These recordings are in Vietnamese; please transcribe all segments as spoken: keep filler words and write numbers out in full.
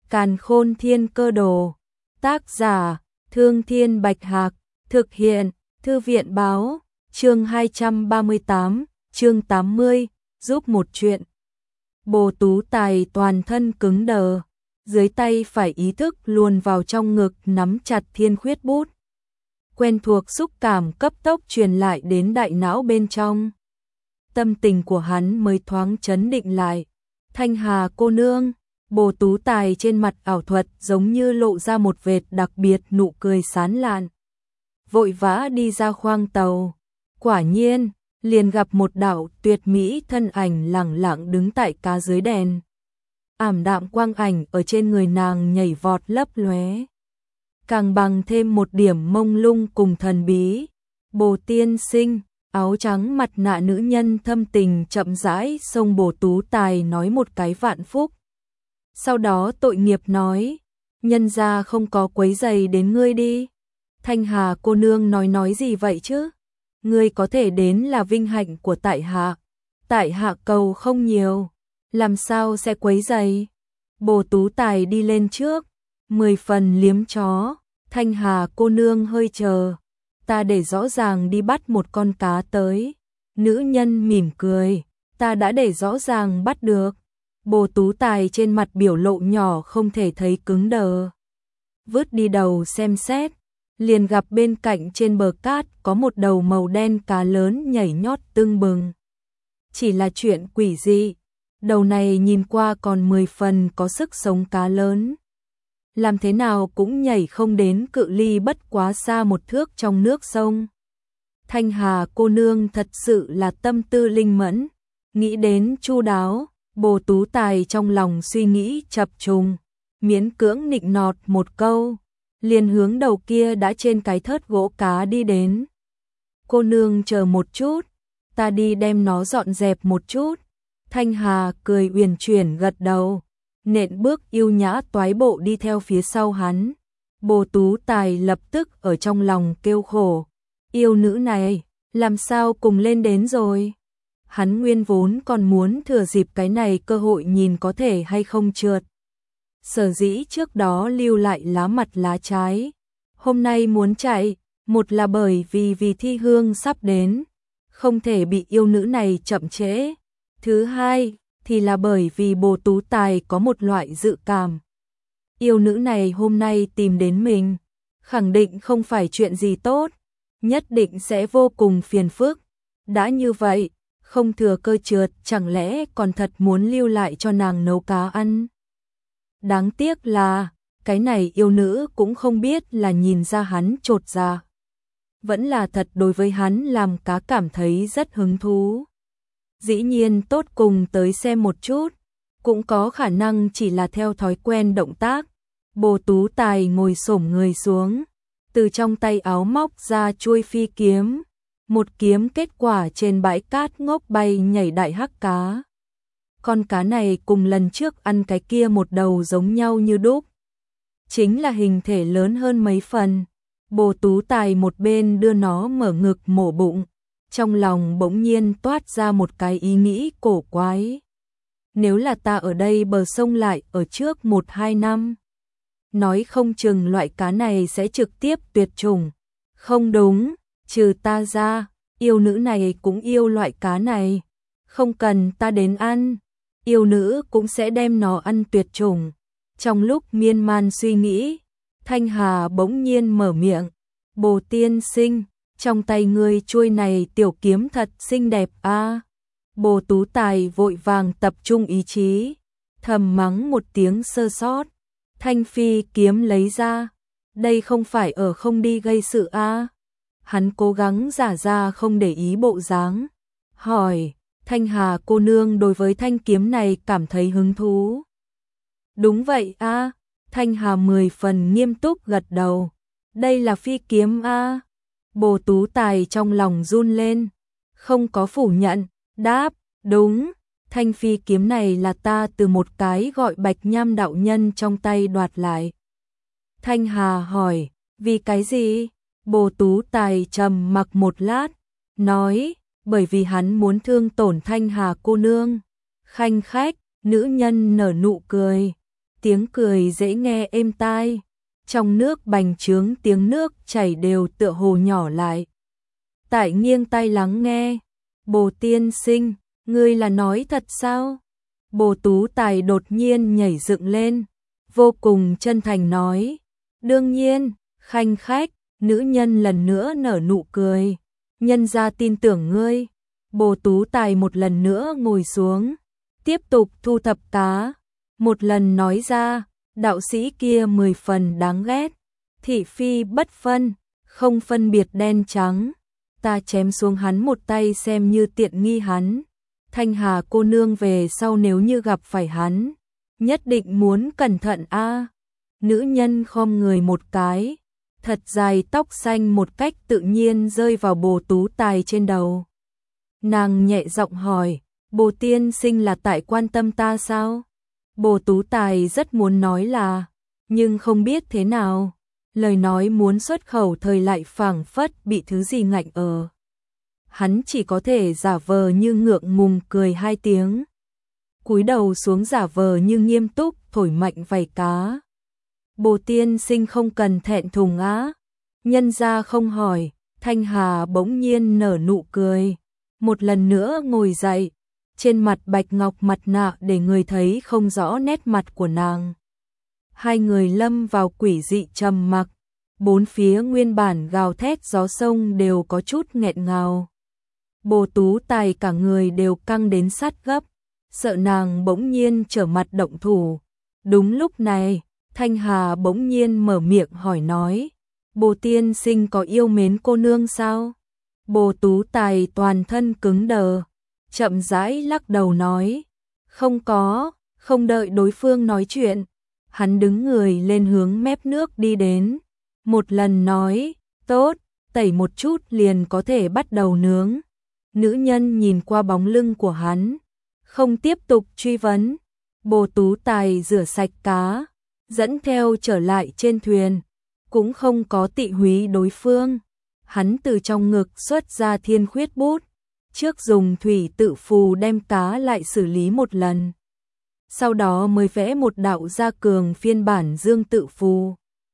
Càn Khôn Thiên Cơ Đồ. Tác giả: Thương Thiên Bạch Hạc. Thực hiện: Thư viện Báo. Chương hai trăm ba mươi tám, chương tám mươi, giúp một chuyện. Bồ Tú Tài toàn thân cứng đờ, dưới tay phải ý thức luồn vào trong ngực nắm chặt thiên khuyết bút. Quen thuộc xúc cảm cấp tốc truyền lại đến đại não bên trong. Tâm tình của hắn mới thoáng chấn định lại. Thanh Hà cô nương, Bồ Tú Tài trên mặt ảo thuật giống như lộ ra một vệt đặc biệt nụ cười sán lạn. Vội vã đi ra khoang tàu. Quả nhiên, liền gặp một đạo tuyệt mỹ thân ảnh lẳng lặng đứng tại cá dưới đèn. Ảm đạm quang ảnh ở trên người nàng nhảy vọt lấp lóe, càng bằng thêm một điểm mông lung cùng thần bí. Bồ tiên sinh, áo trắng mặt nạ nữ nhân thâm tình chậm rãi xông Bồ Tú Tài nói một cái vạn phúc. Sau đó tội nghiệp nói, nhân gia không có quấy giày đến ngươi đi. Thanh Hà cô nương nói nói gì vậy chứ? Ngươi có thể đến là vinh hạnh của tại hạ. Tại hạ cầu không nhiều, làm sao sẽ quấy giày? Bồ Tú Tài đi lên trước, mười phần liếm chó. Thanh Hà cô nương hơi chờ, ta để rõ ràng đi bắt một con cá tới. Nữ nhân mỉm cười, ta đã để rõ ràng bắt được. Bồ Tú Tài trên mặt biểu lộ nhỏ không thể thấy cứng đờ. Vứt đi đầu xem xét, liền gặp bên cạnh trên bờ cát có một đầu màu đen cá lớn nhảy nhót tưng bừng. Chỉ là chuyện quỷ dị, đầu này nhìn qua còn mười phần có sức sống cá lớn. Làm thế nào cũng nhảy không đến cự ly bất quá xa một thước trong nước sông. Thanh Hà cô nương thật sự là tâm tư linh mẫn, nghĩ đến chu đáo. Bồ Tú Tài trong lòng suy nghĩ chập trùng, miễn cưỡng nịnh nọt một câu, liền hướng đầu kia đã trên cái thớt gỗ cá đi đến. Cô nương chờ một chút, ta đi đem nó dọn dẹp một chút. Thanh Hà cười uyển chuyển gật đầu, nện bước yêu nhã toái bộ đi theo phía sau hắn. Bồ Tú Tài lập tức ở trong lòng kêu khổ, yêu nữ này, làm sao cùng lên đến rồi? Hắn nguyên vốn còn muốn thừa dịp cái này cơ hội nhìn có thể hay không trượt. Sở dĩ trước đó lưu lại lá mặt lá trái. Hôm nay muốn chạy, một là bởi vì vì thi hương sắp đến, không thể bị yêu nữ này chậm trễ. Thứ hai, thì là bởi vì Bồ Tú Tài có một loại dự cảm. Yêu nữ này hôm nay tìm đến mình, khẳng định không phải chuyện gì tốt, nhất định sẽ vô cùng phiền phức. Đã như vậy, không thừa cơ trượt, chẳng lẽ còn thật muốn lưu lại cho nàng nấu cá ăn. Đáng tiếc là, cái này yêu nữ cũng không biết là nhìn ra hắn chột dạ, vẫn là thật đối với hắn làm cá cảm thấy rất hứng thú. Dĩ nhiên tốt cùng tới xem một chút, cũng có khả năng chỉ là theo thói quen động tác. Bồ Tú Tài ngồi xổm người xuống, từ trong tay áo móc ra chuôi phi kiếm. Một kiếm kết quả trên bãi cát ngốc bay nhảy đại hắc cá. Con cá này cùng lần trước ăn cái kia một đầu giống nhau như đúc, chính là hình thể lớn hơn mấy phần. Bồ Tú Tài một bên đưa nó mở ngực mổ bụng, trong lòng bỗng nhiên toát ra một cái ý nghĩ cổ quái. Nếu là ta ở đây bờ sông lại ở trước một hai năm, nói không chừng loại cá này sẽ trực tiếp tuyệt chủng. Không đúng, trừ ta ra, yêu nữ này cũng yêu loại cá này. Không cần ta đến ăn, yêu nữ cũng sẽ đem nó ăn tuyệt chủng. Trong lúc miên man suy nghĩ, Thanh Hà bỗng nhiên mở miệng. Bồ tiên sinh, trong tay ngươi chuôi này tiểu kiếm thật xinh đẹp a. À. Bồ Tú Tài vội vàng tập trung ý chí, thầm mắng một tiếng sơ sót. Thanh phi kiếm lấy ra, đây không phải ở không đi gây sự a. À. Hắn cố gắng giả ra không để ý bộ dáng, hỏi, Thanh Hà cô nương đối với thanh kiếm này cảm thấy hứng thú. Đúng vậy a. À. Thanh Hà mười phần nghiêm túc gật đầu. Đây là phi kiếm a. À. Bồ Tú Tài trong lòng run lên, không có phủ nhận, đáp, đúng, thanh phi kiếm này là ta từ một cái gọi Bạch Nham đạo nhân trong tay đoạt lại. Thanh Hà hỏi, vì cái gì? Bồ Tú Tài trầm mặc một lát, nói, bởi vì hắn muốn thương tổn Thanh Hà cô nương. Khanh khách, nữ nhân nở nụ cười, tiếng cười dễ nghe êm tai, trong nước bành trướng tiếng nước chảy đều tựa hồ nhỏ lại. Tại nghiêng tai lắng nghe, Bồ tiên sinh, ngươi là nói thật sao? Bồ Tú Tài đột nhiên nhảy dựng lên, vô cùng chân thành nói, đương nhiên, khanh khách. Nữ nhân lần nữa nở nụ cười, nhân gia tin tưởng ngươi. Bồ Tú Tài một lần nữa ngồi xuống, tiếp tục thu thập cá, một lần nói ra, đạo sĩ kia mười phần đáng ghét, thị phi bất phân, không phân biệt đen trắng, ta chém xuống hắn một tay xem như tiện nghi hắn. Thanh Hà cô nương về sau nếu như gặp phải hắn, nhất định muốn cẩn thận a. Nữ nhân khom người một cái, thật dài tóc xanh một cách tự nhiên rơi vào Bồ Tú Tài trên đầu. Nàng nhẹ giọng hỏi, Bồ tiên sinh là tại quan tâm ta sao? Bồ Tú Tài rất muốn nói là, nhưng không biết thế nào, lời nói muốn xuất khẩu thời lại phảng phất bị thứ gì ngạnh ở. Hắn chỉ có thể giả vờ như ngượng ngùng cười hai tiếng, cúi đầu xuống giả vờ như nghiêm túc thổi mạnh vảy cá. Bồ tiên sinh không cần thẹn thùng á. Nhân gia không hỏi, Thanh Hà bỗng nhiên nở nụ cười, một lần nữa ngồi dậy, trên mặt bạch ngọc mặt nạ để người thấy không rõ nét mặt của nàng. Hai người lâm vào quỷ dị trầm mặc, bốn phía nguyên bản gào thét gió sông đều có chút nghẹn ngào. Bồ Tú Tài cả người đều căng đến sát gấp, sợ nàng bỗng nhiên trở mặt động thủ. Đúng lúc này, Thanh Hà bỗng nhiên mở miệng hỏi nói, Bồ tiên sinh có yêu mến cô nương sao? Bồ Tú Tài toàn thân cứng đờ, chậm rãi lắc đầu nói, không có. Không đợi đối phương nói chuyện, hắn đứng người lên hướng mép nước đi đến, một lần nói, tốt, tẩy một chút liền có thể bắt đầu nướng. Nữ nhân nhìn qua bóng lưng của hắn, không tiếp tục truy vấn. Bồ Tú Tài rửa sạch cá, dẫn theo trở lại trên thuyền, cũng không có tị húy đối phương. Hắn từ trong ngực xuất ra thiên khuyết bút, trước dùng thủy tự phù đem cá lại xử lý một lần. Sau đó mới vẽ một đạo gia cường phiên bản dương tự phù.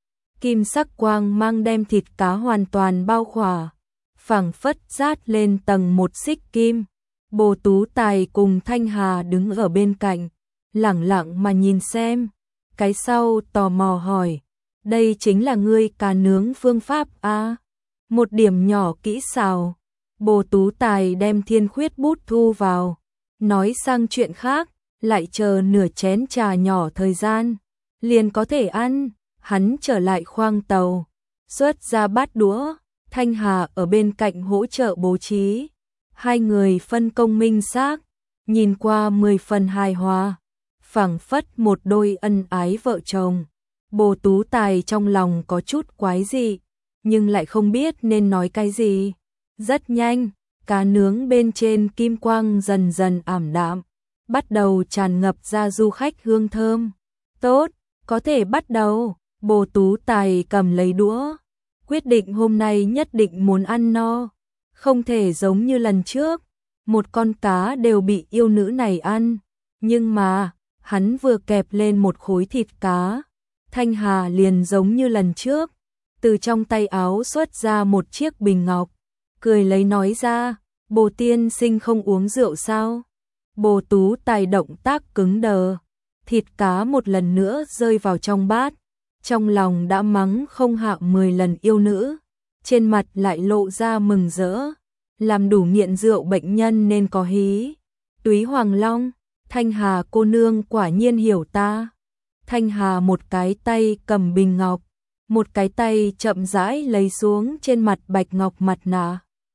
Kim sắc quang mang đem thịt cá hoàn toàn bao khỏa, phảng phất rát lên tầng một xích kim. Bồ Tú Tài cùng Thanh Hà đứng ở bên cạnh, lẳng lặng mà nhìn xem. Cái sau tò mò hỏi, đây chính là ngươi cá nướng phương pháp a? Một điểm nhỏ kỹ xảo. Bồ Tú Tài đem thiên khuyết bút thu vào, nói sang chuyện khác, lại chờ nửa chén trà nhỏ thời gian, liền có thể ăn. Hắn trở lại khoang tàu, xuất ra bát đũa, Thanh Hà ở bên cạnh hỗ trợ bố trí. Hai người phân công minh xác, nhìn qua mười phần hài hòa, phảng phất một đôi ân ái vợ chồng. Bồ Tú Tài trong lòng có chút quái dị, nhưng lại không biết nên nói cái gì. Rất nhanh, cá nướng bên trên kim quang dần dần ảm đạm, bắt đầu tràn ngập ra du khách hương thơm. Tốt, có thể bắt đầu. Bồ Tú Tài cầm lấy đũa, quyết định hôm nay nhất định muốn ăn no, không thể giống như lần trước, một con cá đều bị yêu nữ này ăn. Nhưng mà, hắn vừa kẹp lên một khối thịt cá, Thanh Hà liền giống như lần trước, từ trong tay áo xuất ra một chiếc bình ngọc, cười lấy nói ra, Bồ tiên sinh không uống rượu sao? Bồ Tú Tài động tác cứng đờ, thịt cá một lần nữa rơi vào trong bát, trong lòng đã mắng không hạ mười lần yêu nữ, trên mặt lại lộ ra mừng rỡ, làm đủ nghiện rượu bệnh nhân nên có hí. Túy Hoàng Long, Thanh Hà cô nương quả nhiên hiểu ta. Thanh Hà một cái tay cầm bình ngọc, một cái tay chậm rãi lấy xuống trên mặt bạch ngọc mặt nạ,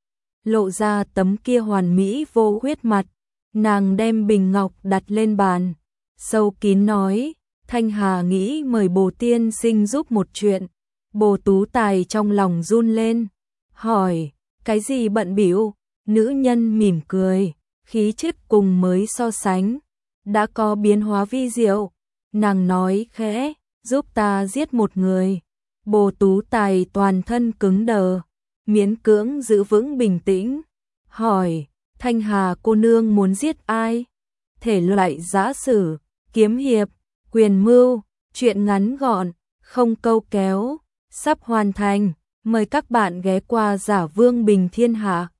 lộ ra tấm kia hoàn mỹ vô khuyết mặt. Nàng đem bình ngọc đặt lên bàn, sâu kín nói, Thanh Hà nghĩ mời Bồ tiên sinh giúp một chuyện. Bồ Tú Tài trong lòng run lên, hỏi, cái gì bận bịu? Nữ nhân mỉm cười, khí chất cùng mới so sánh, đã có biến hóa vi diệu. Nàng nói khẽ, giúp ta giết một người. Bồ Tú Tài toàn thân cứng đờ, miễn cưỡng giữ vững bình tĩnh, hỏi, Thanh Hà cô nương muốn giết ai? Thể loại giã sử, kiếm hiệp, quyền mưu, Chuyện ngắn gọn, không câu kéo, sắp hoàn thành. Mời các bạn ghé qua Giả Vương Bình Thiên Hạ.